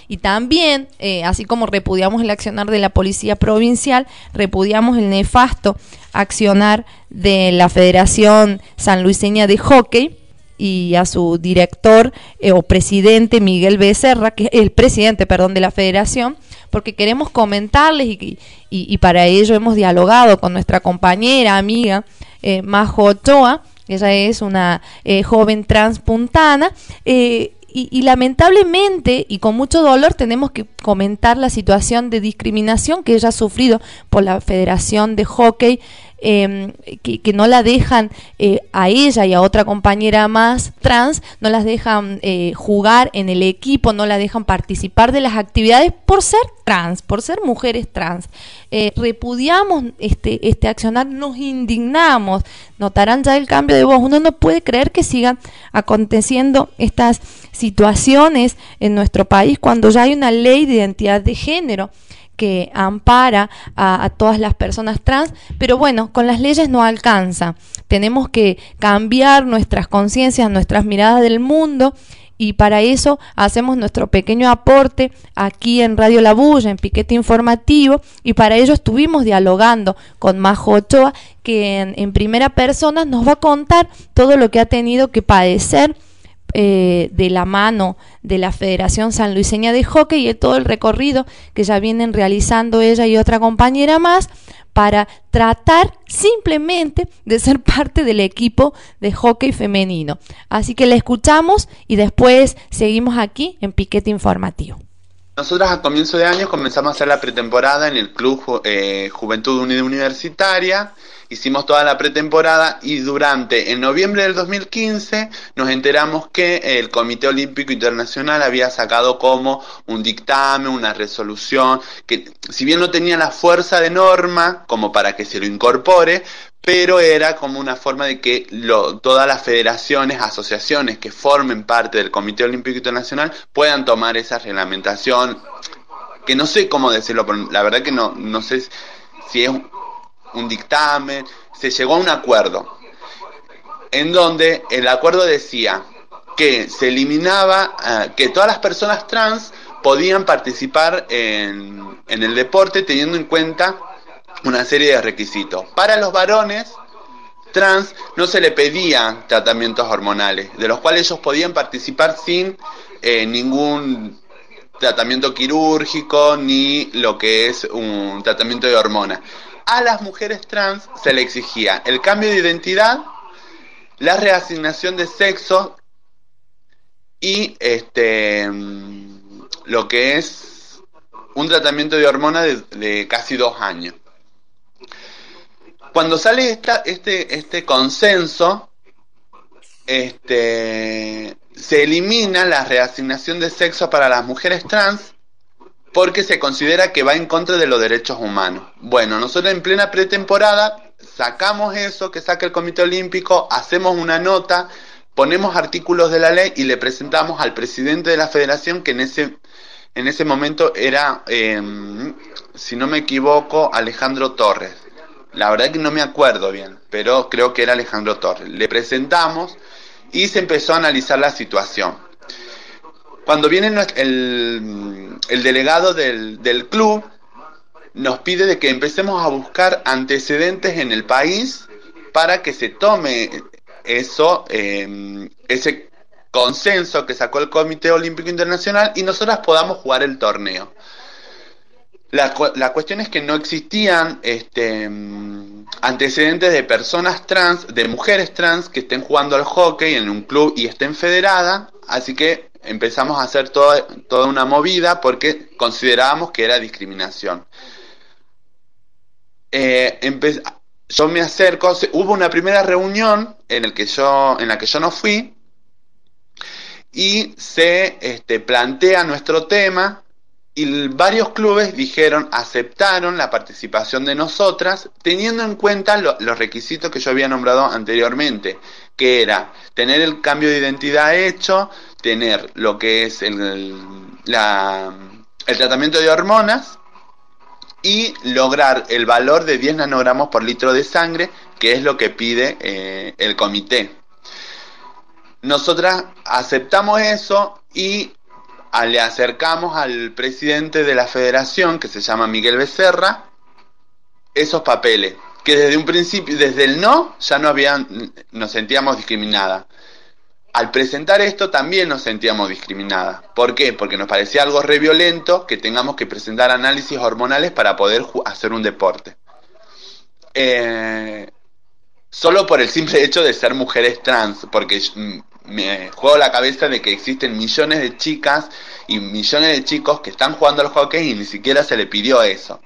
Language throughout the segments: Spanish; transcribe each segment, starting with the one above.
Y también, así como repudiamos el accionar de la Policía Provincial, repudiamos el nefasto accionar de la Federación Sanluiseña de Hockey y a su director o presidente Miguel Becerra, que es el presidente, perdón, de la federación, porque queremos comentarles y para ello hemos dialogado con nuestra compañera, amiga Majo Ochoa. Ella es una joven transpuntana y lamentablemente y con mucho dolor tenemos que comentar la situación de discriminación que ella ha sufrido por la Federación de Hockey, que no la dejan a ella y a otra compañera más trans, no las dejan jugar en el equipo, no la dejan participar de las actividades por ser trans, por ser mujeres trans. Repudiamos este accionar, nos indignamos, notarán ya el cambio de voz. Uno no puede creer que sigan aconteciendo estas situaciones en nuestro país cuando ya hay una ley de identidad de género que ampara a todas las personas trans, pero bueno, con las leyes no alcanza. Tenemos que cambiar nuestras conciencias, nuestras miradas del mundo, y para eso hacemos nuestro pequeño aporte aquí en Radio La Bulla, en Piquete Informativo, y para ello estuvimos dialogando con Majo Ochoa, que en primera persona nos va a contar todo lo que ha tenido que padecer de la mano de la Federación Sanluiseña de Hockey y de todo el recorrido que ya vienen realizando ella y otra compañera más para tratar simplemente de ser parte del equipo de hockey femenino. Así que la escuchamos y después seguimos aquí en Piquete Informativo. Nosotras a comienzo de año comenzamos a hacer la pretemporada en el Club Juventud Unida Universitaria. Hicimos toda la pretemporada y en noviembre del 2015 nos enteramos que el Comité Olímpico Internacional había sacado como un dictamen, una resolución, que si bien no tenía la fuerza de norma como para que se lo incorpore, pero era como una forma de que todas las federaciones, asociaciones que formen parte del Comité Olímpico Internacional puedan tomar esa reglamentación, que no sé cómo decirlo, pero la verdad que no sé si es un dictamen. Se llegó a un acuerdo en donde el acuerdo decía que se eliminaba que todas las personas trans podían participar en el deporte teniendo en cuenta una serie de requisitos. Para los varones trans no se le pedían tratamientos hormonales, de los cuales ellos podían participar sin ningún tratamiento quirúrgico ni lo que es un tratamiento de hormonas. A las mujeres trans se le exigía el cambio de identidad, la reasignación de sexo y lo que es un tratamiento de hormonas de casi 2 años. Cuando sale este consenso, se elimina la reasignación de sexo para las mujeres trans porque se considera que va en contra de los derechos humanos. Bueno, nosotros en plena pretemporada sacamos eso que saca el Comité Olímpico, hacemos una nota, ponemos artículos de la ley y le presentamos al presidente de la federación, que en ese momento era, si no me equivoco, Alejandro Torres. La verdad que no me acuerdo bien, pero creo que era Alejandro Torres. Le presentamos y se empezó a analizar la situación. Cuando viene el delegado del club, nos pide de que empecemos a buscar antecedentes en el país para que se tome ese consenso que sacó el Comité Olímpico Internacional y nosotras podamos jugar el torneo. La cuestión es que no existían antecedentes de personas trans, de mujeres trans que estén jugando al hockey en un club y estén federadas, así que empezamos a hacer toda una movida porque considerábamos que era discriminación. Yo me acerco, hubo una primera reunión en la que yo no fui y se plantea nuestro tema y varios clubes aceptaron la participación de nosotras teniendo en cuenta los requisitos que yo había nombrado anteriormente, que era tener el cambio de identidad hecho, tener lo que es el tratamiento de hormonas y lograr el valor de 10 nanogramos por litro de sangre, que es lo que pide el comité. Nosotras aceptamos eso y le acercamos al presidente de la federación, que se llama Miguel Becerra, esos papeles, que desde un principio, desde el no, ya nos sentíamos discriminadas. Al presentar esto también nos sentíamos discriminadas. ¿Por qué? Porque nos parecía algo re violento que tengamos que presentar análisis hormonales para poder hacer un deporte. Solo por el simple hecho de ser mujeres trans, porque me juego la cabeza de que existen millones de chicas y millones de chicos que están jugando al hockey y ni siquiera se le pidió eso.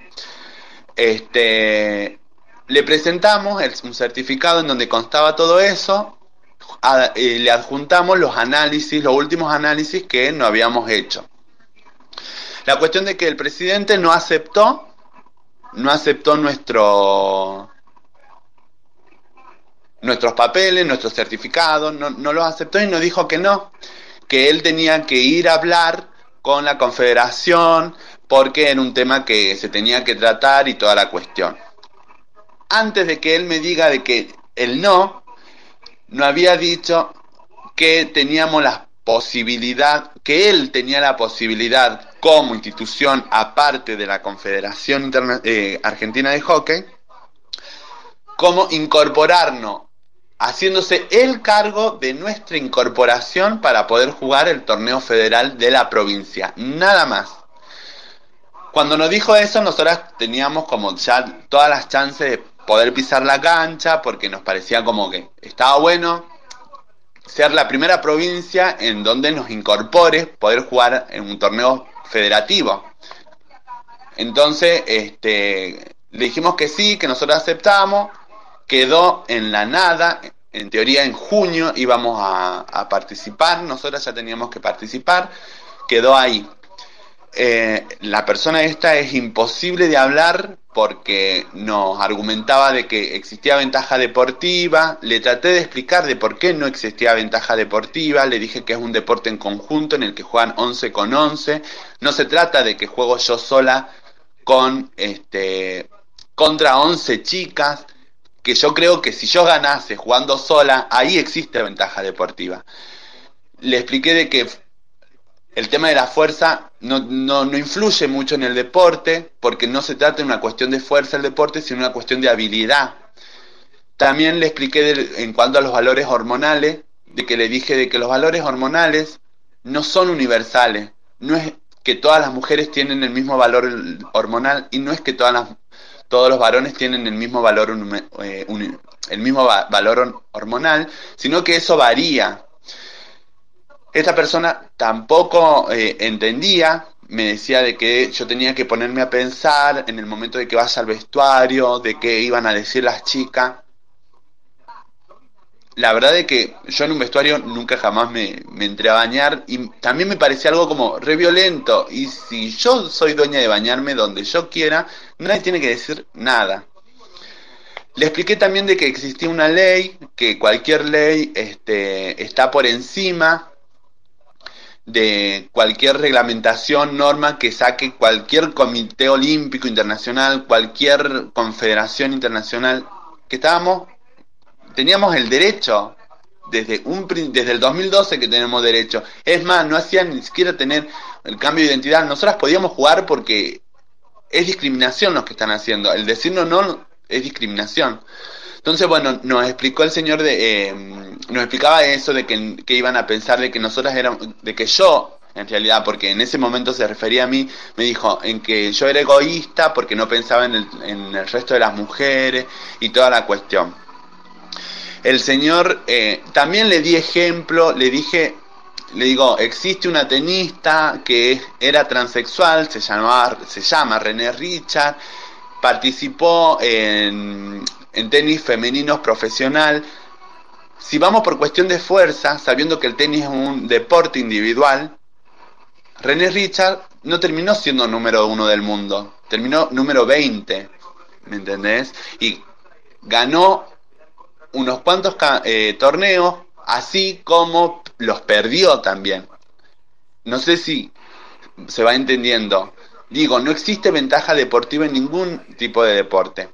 Le presentamos un certificado en donde constaba todo eso, le adjuntamos los análisis, los últimos análisis que no habíamos hecho. La cuestión de que el presidente no aceptó nuestros papeles, nuestros certificados, no los aceptó y nos dijo que no, que él tenía que ir a hablar con la confederación porque era un tema que se tenía que tratar y toda la cuestión. Antes de que él me diga de que él no había dicho que teníamos la posibilidad, que él tenía la posibilidad como institución aparte de la Confederación Argentina de Hockey, como incorporarnos, haciéndose el cargo de nuestra incorporación para poder jugar el torneo federal de la provincia, nada más. Cuando nos dijo eso, nosotras teníamos como ya todas las chances de poder pisar la cancha, porque nos parecía como que estaba bueno ser la primera provincia en donde nos incorpore poder jugar en un torneo federativo. Entonces, le dijimos que sí, que nosotros aceptamos. Quedó en la nada. En teoría en junio íbamos a participar, nosotras ya teníamos que participar, quedó ahí. La persona esta es imposible de hablar porque nos argumentaba de que existía ventaja deportiva. Le traté de explicar de por qué no existía ventaja deportiva, le dije que es un deporte en conjunto en el que juegan 11 con 11, no se trata de que juego yo sola contra 11 chicas, que yo creo que si yo ganase jugando sola, ahí existe ventaja deportiva. Le expliqué de que el tema de la fuerza no influye mucho en el deporte, porque no se trata de una cuestión de fuerza el deporte, sino una cuestión de habilidad. También le expliqué en cuanto a los valores hormonales, de que le dije de que los valores hormonales no son universales. No es que todas las mujeres tienen el mismo valor hormonal y no es que todos los varones tienen el mismo valor valor hormonal, sino que eso varía. Esta persona tampoco entendía, me decía de que yo tenía que ponerme a pensar en el momento de que vaya al vestuario, de qué iban a decir las chicas. La verdad es que yo en un vestuario nunca jamás me entré a bañar y también me parecía algo como re violento. Y si yo soy dueña de bañarme donde yo quiera, nadie tiene que decir nada. Le expliqué también de que existía una ley, que cualquier ley está por encima de cualquier reglamentación, norma que saque cualquier comité olímpico internacional, cualquier confederación internacional, que teníamos el derecho, desde el 2012 que tenemos derecho. Es más, no hacían ni siquiera tener el cambio de identidad. Nosotras podíamos jugar porque es discriminación lo que están haciendo. El decirnos no es discriminación. Entonces, bueno, nos explicó el señor nos explicaba eso de que iban a pensar de que nosotras éramos, de que yo, en realidad, porque en ese momento se refería a mí, me dijo en que yo era egoísta porque no pensaba en el resto de las mujeres y toda la cuestión. El señor, también le di ejemplo, le digo, existe una tenista que era transexual, se llama René Richard, participó en tenis femeninos profesional. Si vamos por cuestión de fuerza, sabiendo que el tenis es un deporte individual, René Richard no terminó siendo número 1 del mundo, terminó número 20, ¿me entendés? Y ganó unos cuantos torneos, así como los perdió también. No sé si se va entendiendo. Digo, no existe ventaja deportiva en ningún tipo de deporte.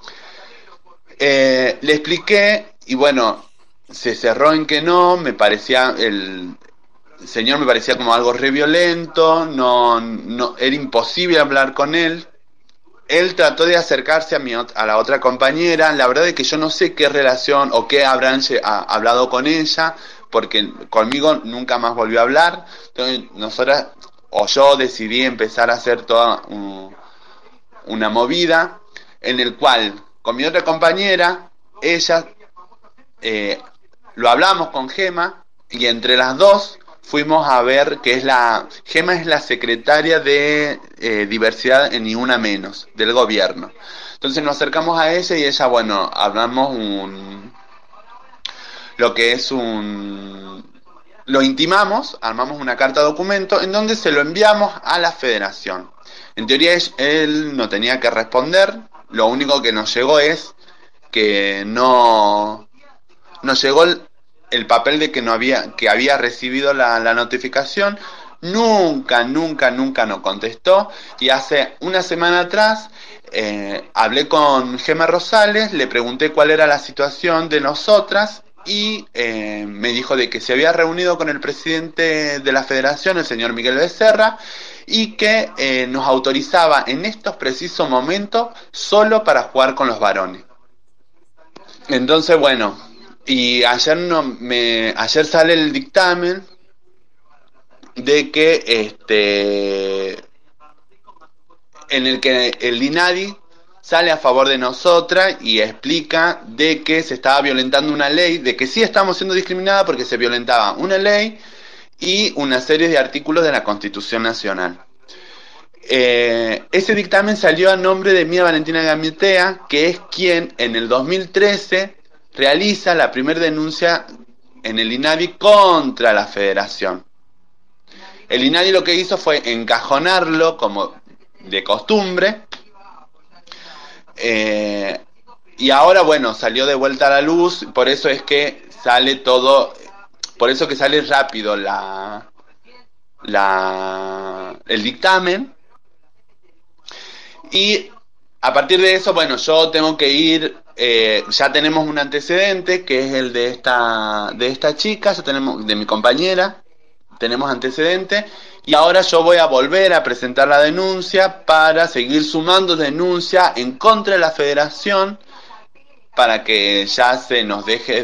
Le expliqué y bueno, se cerró en que no, me parecía el señor me parecía como algo re violento, no, era imposible hablar con él. Él trató de acercarse a la otra compañera. La verdad es que yo no sé qué relación o qué habrán hablado con ella, porque conmigo nunca más volvió a hablar. Entonces nosotras, o yo decidí empezar a hacer toda una movida en el cual con mi otra compañera, ella, lo hablamos con Gema y entre las dos fuimos a ver que Gema es la secretaria de diversidad en Ni Una Menos del gobierno. Entonces nos acercamos a ella y ella, bueno, hablamos lo intimamos, armamos una carta documento en donde se lo enviamos a la federación. En teoría él no tenía que responder, lo único que nos llegó es que no nos llegó el papel de que había recibido la notificación. Nunca nos contestó, y hace una semana atrás hablé con Gema Rosales, le pregunté cuál era la situación de nosotras y me dijo de que se había reunido con el presidente de la federación, el señor Miguel Becerra, y que nos autorizaba en estos precisos momentos solo para jugar con los varones. Entonces, bueno, y ayer sale el dictamen de que en el que el INADI sale a favor de nosotras y explica de que se estaba violentando una ley, de que sí estamos siendo discriminadas porque se violentaba una ley y una serie de artículos de la Constitución Nacional. Ese dictamen salió a nombre de Mía Valentina Gamitea, que es quien en el 2013 realiza la primera denuncia en el INADI contra la federación. El INADI lo que hizo fue encajonarlo como de costumbre, y ahora, bueno, salió de vuelta a la luz. Por eso es que sale todo, por eso que sale rápido el dictamen. Y a partir de eso, bueno, yo tengo que ir, ya tenemos un antecedente que es el de esta chica, ya tenemos, de mi compañera, tenemos antecedente, y ahora yo voy a volver a presentar la denuncia para seguir sumando denuncia en contra de la federación, para que ya se nos deje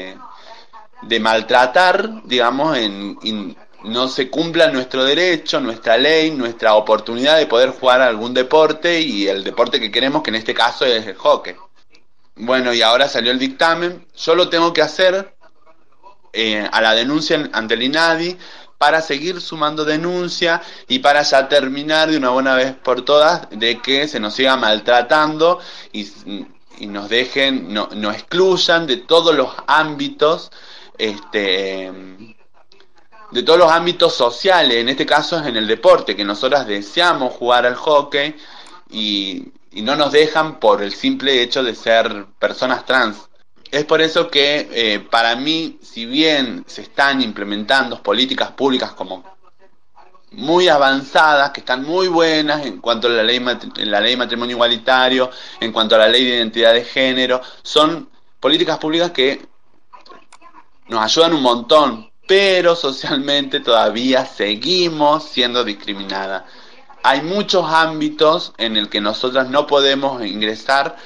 de maltratar, digamos, y no se cumpla nuestro derecho, nuestra ley, nuestra oportunidad de poder jugar algún deporte, y el deporte que queremos, que en este caso es el hockey. Bueno, y ahora salió el dictamen, yo lo tengo que hacer a la denuncia ante el INADI para seguir sumando denuncia y para ya terminar de una buena vez por todas de que se nos siga maltratando y nos dejen, nos excluyan de todos los ámbitos, de todos los ámbitos sociales, en este caso es en el deporte, que nosotras deseamos jugar al hockey y no nos dejan por el simple hecho de ser personas trans. Es por eso que para mí, si bien se están implementando políticas públicas como muy avanzadas, que están muy buenas en cuanto a la ley de matrimonio igualitario, en cuanto a la ley de identidad de género, son políticas públicas que nos ayudan un montón, pero socialmente todavía seguimos siendo discriminadas. Hay muchos ámbitos en el que nosotras no podemos ingresar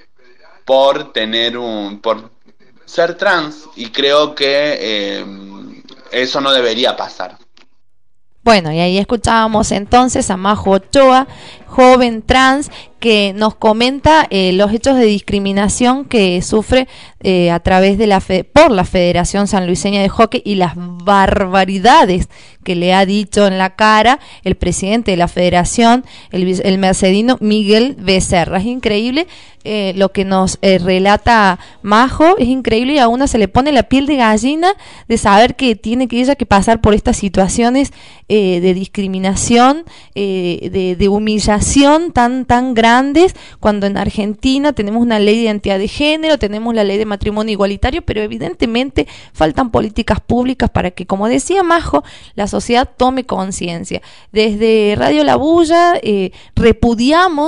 por ser trans, y creo que eso no debería pasar. Bueno, y ahí escuchábamos entonces a Majo Ochoa, joven trans, que nos comenta los hechos de discriminación que sufre a través de por la Federación Sanluiseña de Hockey y las barbaridades que le ha dicho en la cara el presidente de la federación, el mercedino Miguel Becerra. Es increíble lo que nos relata Majo, es increíble, y a una se le pone la piel de gallina de saber que tiene que ella que pasar por estas situaciones de discriminación, de humillación tan grandes, cuando en Argentina tenemos una ley de identidad de género, tenemos la ley de matrimonio igualitario, pero evidentemente faltan políticas públicas para que, como decía Majo, la sociedad tome conciencia. Desde Radio La Bulla repudiamos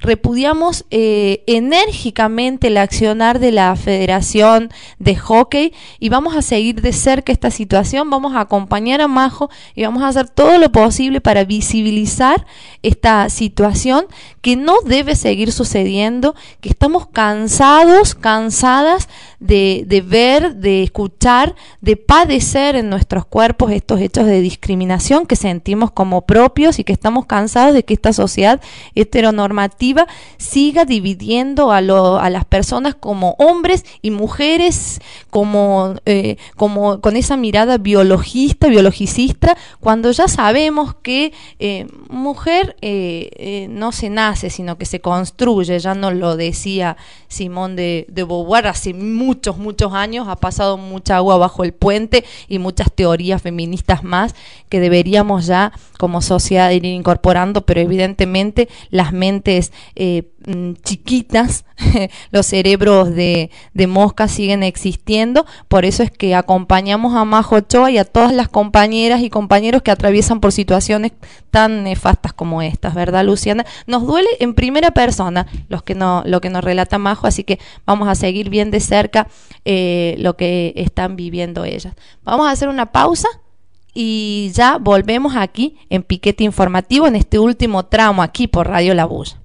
repudiamos enérgicamente el accionar de la Federación de Hockey y vamos a seguir de cerca esta situación, vamos a acompañar a Majo y vamos a hacer todo lo posible para visibilizar esta situación que no debe seguir sucediendo, que estamos cansadas de ver, de escuchar, de padecer en nuestros cuerpos estos hechos de discriminación que sentimos como propios y que estamos cansados de que esta sociedad heteronormativa siga dividiendo a las personas como hombres y mujeres, como con esa mirada biologicista, cuando ya sabemos que mujer no se nace, sino que se construye. Ya nos lo decía Simone de Beauvoir hace muchos años, ha pasado mucha agua bajo el puente y muchas teorías feministas más que deberíamos ya como sociedad ir incorporando, pero evidentemente las mentes chiquitas, los cerebros de mosca siguen existiendo. Por eso es que acompañamos a Majo Ochoa y a todas las compañeras y compañeros que atraviesan por situaciones tan nefastas como estas, ¿verdad, Luciana? Nos duele en primera persona lo que nos relata Majo, así que vamos a seguir bien de cerca lo que están viviendo ellas. Vamos a hacer una pausa y ya volvemos aquí en Piquete Informativo en este último tramo aquí por Radio La Bulla.